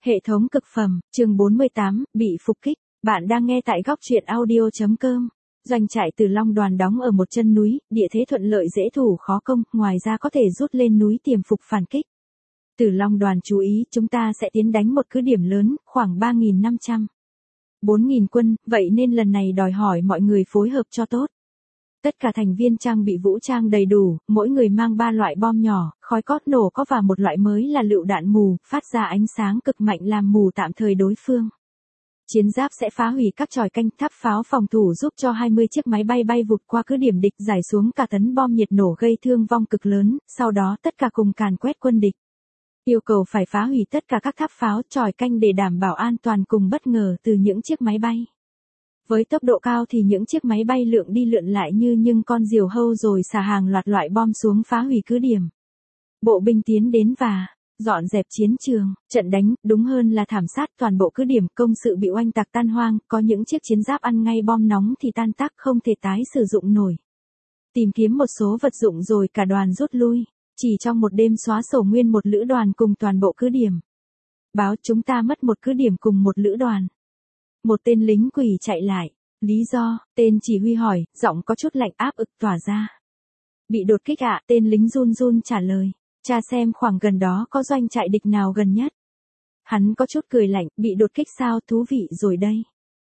Hệ thống cực phẩm, chương 48, bị phục kích. Bạn đang nghe tại góc truyện audio.com. Doanh trại Tử Long đoàn đóng ở một chân núi, địa thế thuận lợi dễ thủ khó công, ngoài ra có thể rút lên núi tiềm phục phản kích. Tử Long đoàn chú ý, chúng ta sẽ tiến đánh một cứ điểm lớn, khoảng 3.500. 4.000 quân, vậy nên lần này đòi hỏi mọi người phối hợp cho tốt. Tất cả thành viên trang bị vũ trang đầy đủ, mỗi người mang 3 loại bom nhỏ, khói cót nổ có và một loại mới là lựu đạn mù, phát ra ánh sáng cực mạnh làm mù tạm thời đối phương. Chiến giáp sẽ phá hủy các chòi canh, tháp pháo phòng thủ giúp cho 20 chiếc máy bay bay vụt qua cứ điểm địch, giải xuống cả tấn bom nhiệt nổ gây thương vong cực lớn, sau đó tất cả cùng càn quét quân địch. Yêu cầu phải phá hủy tất cả các tháp pháo, chòi canh để đảm bảo an toàn cùng bất ngờ từ những chiếc máy bay. Với tốc độ cao thì những chiếc máy bay lượn đi lượn lại như con diều hâu rồi xả hàng loạt loại bom xuống phá hủy cứ điểm. Bộ binh tiến đến và dọn dẹp chiến trường, trận đánh, đúng hơn là thảm sát toàn bộ cứ điểm, công sự bị oanh tạc tan hoang, có những chiếc chiến giáp ăn ngay bom nóng thì tan tác không thể tái sử dụng nổi. Tìm kiếm một số vật dụng rồi cả đoàn rút lui, chỉ trong một đêm xóa sổ nguyên một lữ đoàn cùng toàn bộ cứ điểm. Báo chúng ta mất một cứ điểm cùng một lữ đoàn. Một tên lính quỷ chạy lại. Lý do, tên chỉ huy hỏi, giọng có chút lạnh áp ực tỏa ra. Bị đột kích ạ, tên lính run run trả lời. Tra xem khoảng gần đó có doanh trại địch nào gần nhất. Hắn có chút cười lạnh, bị đột kích sao, thú vị rồi đây.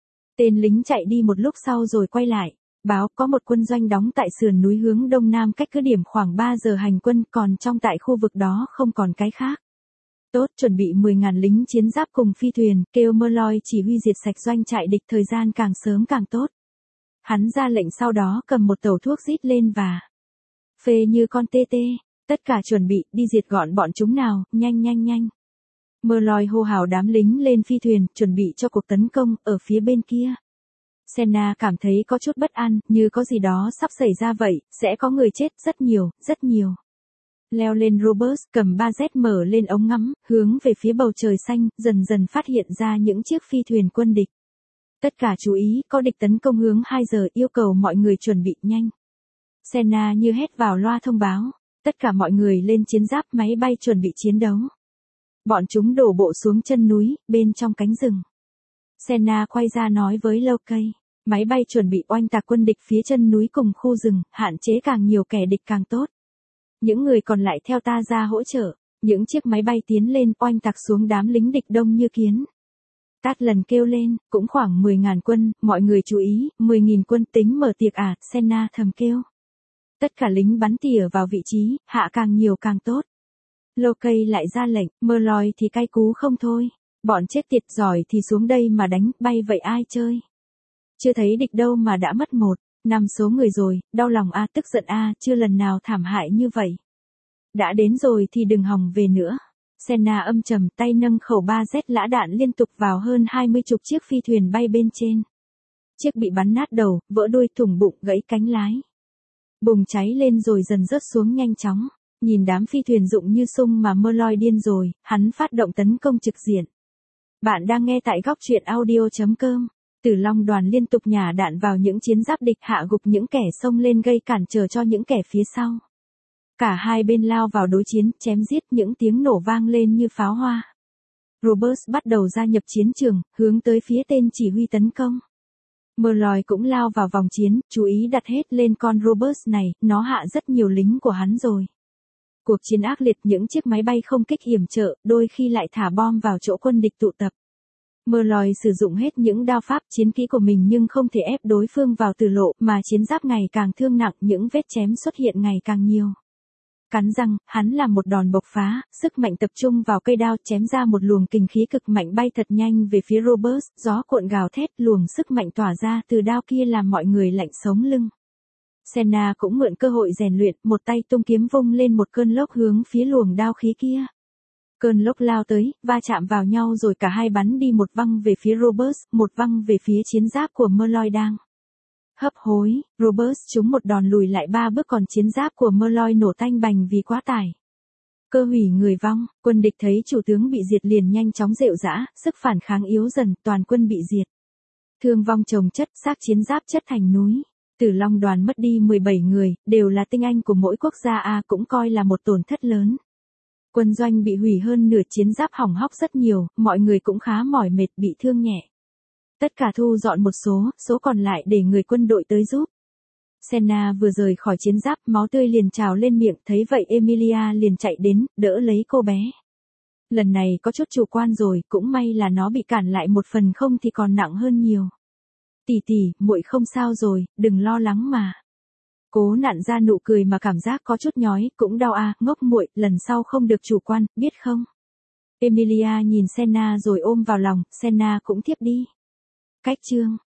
Tên lính chạy đi một lúc sau rồi quay lại. Báo có một quân doanh đóng tại sườn núi hướng đông nam cách cứ điểm khoảng 3 giờ hành quân, còn trong tại khu vực đó không còn cái khác. Tốt, chuẩn bị 10.000 lính chiến giáp cùng phi thuyền, kêu Merloy chỉ huy diệt sạch doanh trại địch, thời gian càng sớm càng tốt. Hắn ra lệnh sau đó cầm một tàu thuốc rít lên và phê như con tê tê, tất cả chuẩn bị, đi diệt gọn bọn chúng nào, nhanh nhanh nhanh. Merloy hô hào đám lính lên phi thuyền, chuẩn bị cho cuộc tấn công, ở phía bên kia. Senna cảm thấy có chút bất an, như có gì đó sắp xảy ra vậy, sẽ có người chết, rất nhiều, rất nhiều. Leo lên Robust, cầm 3Z mở lên ống ngắm, hướng về phía bầu trời xanh, dần dần phát hiện ra những chiếc phi thuyền quân địch. Tất cả chú ý, có địch tấn công hướng 2 giờ, yêu cầu mọi người chuẩn bị nhanh. Senna như hét vào loa thông báo, tất cả mọi người lên chiến giáp, máy bay chuẩn bị chiến đấu. Bọn chúng đổ bộ xuống chân núi, bên trong cánh rừng. Senna quay ra nói với Loki, máy bay chuẩn bị oanh tạc quân địch phía chân núi cùng khu rừng, hạn chế càng nhiều kẻ địch càng tốt. Những người còn lại theo ta ra hỗ trợ, những chiếc máy bay tiến lên oanh tạc xuống đám lính địch đông như kiến. Tát lần kêu lên, cũng khoảng 10.000 quân, mọi người chú ý, 10.000 quân tính mở tiệc à, Senna thầm kêu. Tất cả lính bắn tỉa vào vị trí, hạ càng nhiều càng tốt. Loki lại ra lệnh, Merloy thì cay cú không thôi, bọn chết tiệt giỏi thì xuống đây mà đánh, bay vậy ai chơi. Chưa thấy địch đâu mà đã mất 5 số người rồi, đau lòng a, tức giận a, chưa lần nào thảm hại như vậy. Đã đến rồi thì đừng hòng về nữa. Senna âm trầm, tay nâng khẩu 3Z lã đạn liên tục vào hơn 20 chục chiếc phi thuyền bay bên trên. Chiếc bị bắn nát đầu, vỡ đuôi, thủng bụng, gãy cánh lái. Bùng cháy lên rồi dần rớt xuống nhanh chóng. Nhìn đám phi thuyền rụng như sung mà Merloy điên rồi, hắn phát động tấn công trực diện. Bạn đang nghe tại góc truyện audio.com. Tử Long đoàn liên tục nhả đạn vào những chiến giáp địch, hạ gục những kẻ xông lên gây cản trở cho những kẻ phía sau. Cả hai bên lao vào đối chiến, chém giết, những tiếng nổ vang lên như pháo hoa. Robust bắt đầu gia nhập chiến trường, hướng tới phía tên chỉ huy tấn công. Merloy cũng lao vào vòng chiến, chú ý đặt hết lên con Robust này, nó hạ rất nhiều lính của hắn rồi. Cuộc chiến ác liệt, những chiếc máy bay không kích hiểm trở, đôi khi lại thả bom vào chỗ quân địch tụ tập. Merloy sử dụng hết những đao pháp chiến kỹ của mình nhưng không thể ép đối phương vào tử lộ, mà chiến giáp ngày càng thương nặng, những vết chém xuất hiện ngày càng nhiều. Cắn răng, hắn làm một đòn bộc phá, sức mạnh tập trung vào cây đao, chém ra một luồng kình khí cực mạnh bay thật nhanh về phía Robust, gió cuộn gào thét, luồng sức mạnh tỏa ra từ đao kia làm mọi người lạnh sống lưng. Senna cũng mượn cơ hội rèn luyện, một tay tung kiếm vung lên một cơn lốc hướng phía luồng đao khí kia. Cơn lốc lao tới, va chạm vào nhau rồi cả hai bắn đi, một văng về phía Robust, một văng về phía chiến giáp của Merloy đang hấp hối. Robust trúng một đòn lùi lại 3 bước, còn chiến giáp của Merloy nổ tanh bành vì quá tải. Cơ hủy người vong, quân địch thấy chủ tướng bị diệt liền nhanh chóng rệu rã, sức phản kháng yếu dần, toàn quân bị diệt. Thương vong chồng chất, xác chiến giáp chất thành núi. Tử Long đoàn mất đi 17 người, đều là tinh anh của mỗi quốc gia, cũng coi là một tổn thất lớn. Quân doanh bị hủy hơn nửa, chiến giáp hỏng hóc rất nhiều, mọi người cũng khá mỏi mệt, bị thương nhẹ. Tất cả thu dọn một số còn lại để người quân đội tới giúp. Senna vừa rời khỏi chiến giáp, máu tươi liền trào lên miệng, thấy vậy Emilia liền chạy đến, đỡ lấy cô bé. Lần này có chút chủ quan rồi, cũng may là nó bị cản lại một phần, không thì còn nặng hơn nhiều. Tỷ tỷ, muội không sao rồi, đừng lo lắng mà. Cố nặn ra nụ cười mà cảm giác có chút nhói, cũng đau à, ngốc muội, lần sau không được chủ quan, biết không? Emilia nhìn Senna rồi ôm vào lòng, Senna cũng thiếp đi. Cách chương